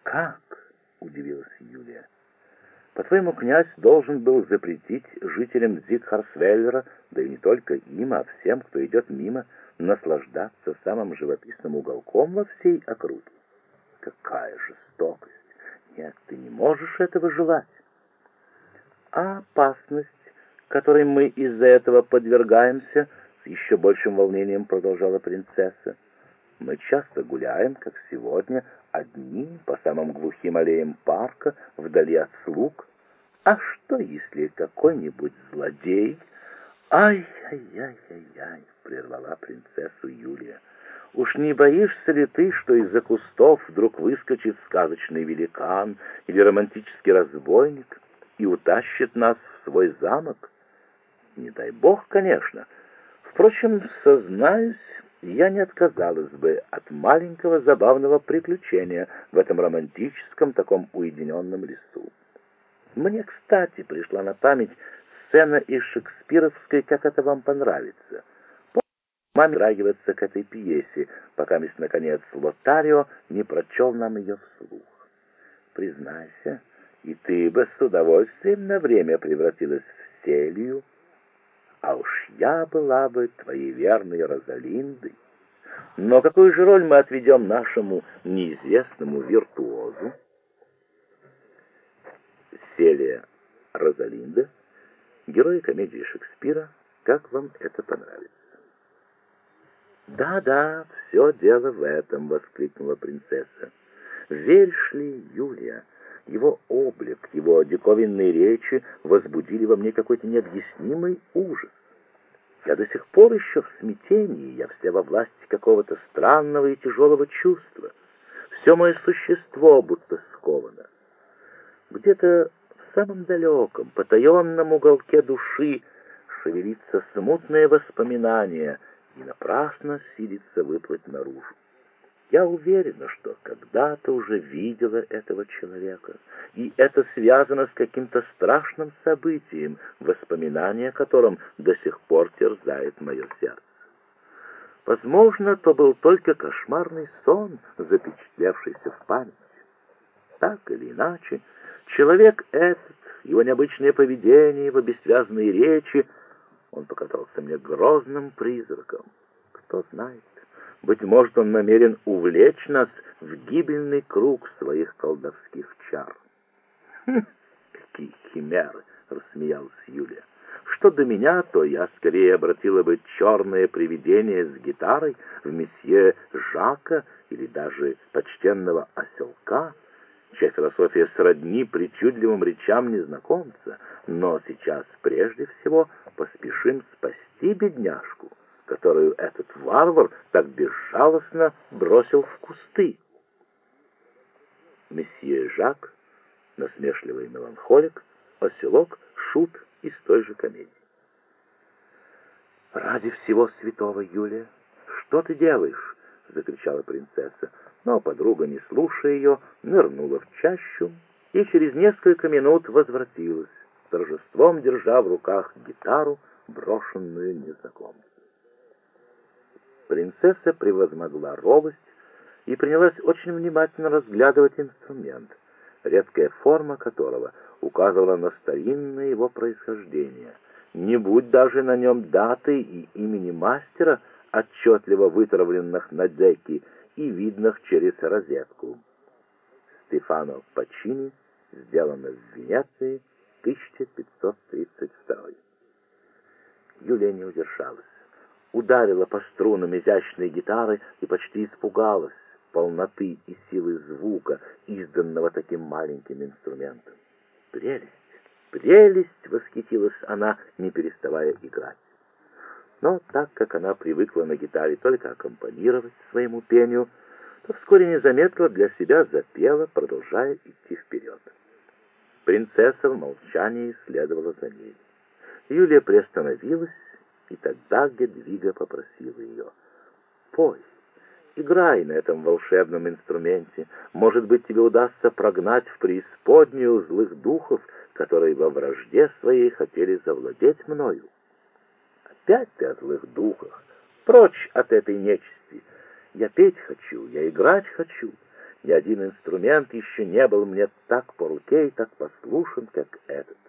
«Как?» — удивилась Юлия. «По-твоему, князь должен был запретить жителям Зигхарсвеллера, да и не только им, а всем, кто идет мимо, наслаждаться самым живописным уголком во всей округе? Какая жестокость! Нет, ты не можешь этого желать. А опасность, которой мы из-за этого подвергаемся, с еще большим волнением продолжала принцесса. Мы часто гуляем, как сегодня, одни по самым глухим аллеям парка, вдали от слуг. А что, если какой-нибудь злодей... «Ай-яй-яй-яй-яй!» — прервала принцессу Юлия. «Уж не боишься ли ты, что из-за кустов вдруг выскочит сказочный великан или романтический разбойник и утащит нас в свой замок? Не дай бог, конечно. Впрочем, сознаюсь, я не отказалась бы от маленького забавного приключения в этом романтическом, таком уединенном лесу. Мне, кстати, пришла на память сцена из шекспировской «Как это вам понравится». Маме трагиваться к этой пьесе, пока, наконец, Лотарио не прочел нам ее вслух. Признайся, и ты бы с удовольствием на время превратилась в Селию, а уж я была бы твоей верной Розалиндой. Но какую же роль мы отведем нашему неизвестному виртуозу? Селия Розалинда, герои комедии Шекспира «Как вам это понравится». «Да-да, все дело в этом», — воскликнула принцесса. «Веришь ли, Юлия, его облик, его диковинные речи возбудили во мне какой-то необъяснимый ужас. Я до сих пор еще в смятении, я вся во власти какого-то странного и тяжелого чувства. Все мое существо будто сковано. Где-то в самом далеком, потаенном уголке души шевелится смутное воспоминание и напрасно силится выплыть наружу. Я уверена, что когда-то уже видела этого человека, и это связано с каким-то страшным событием, воспоминание о котором до сих пор терзает мое сердце. Возможно, то был только кошмарный сон, запечатлевшийся в памяти. Так или иначе, человек этот, его необычное поведение, его бессвязные речи, он показался мне грозным призраком. Кто знает, быть может, он намерен увлечь нас в гибельный круг своих колдовских чар. «Какие химеры!» — рассмеялась Юлия. «Что до меня, то я скорее обратила бы черное привидение с гитарой в месье Жака или даже почтенного оселка, чья философия сродни причудливым речам незнакомца, но сейчас прежде всего поспешим спасти бедняжку, которую этот варвар так безжалостно бросил в кусты». Месье Жак, насмешливый меланхолик, оселок, шут из той же комедии. «Ради всего святого, Юлия, что ты делаешь?» — закричала принцесса, но подруга, не слушая ее, нырнула в чащу и через несколько минут возвратилась, с торжеством держа в руках гитару, брошенную незнакомцем. Принцесса превозмогла робость и принялась очень внимательно разглядывать инструмент, редкая форма которого указывала на старинное его происхождение, не будь даже на нем даты и имени мастера, отчетливо вытравленных на деке и видных через розетку. Стефано Паччини, сделано в Венеции, 1532. Юлия не удержалась, ударила по струнам изящной гитары и почти испугалась полноты и силы звука, изданного таким маленьким инструментом. «Прелесть! Прелесть!» — восхитилась она, не переставая играть. Но так как она привыкла на гитаре только аккомпанировать своему пению, то вскоре незаметно для себя запела, продолжая идти вперед. Принцесса в молчании следовала за ней. Юлия приостановилась, и тогда Гедвига попросила ее: «Пой, играй на этом волшебном инструменте. Может быть, тебе удастся прогнать в преисподнюю злых духов, которые во вражде своей хотели завладеть мною». «Опять ты о злых духах! Прочь от этой нечисти! Я петь хочу, я играть хочу. Ни один инструмент еще не был мне так по руке и так послушен, как этот.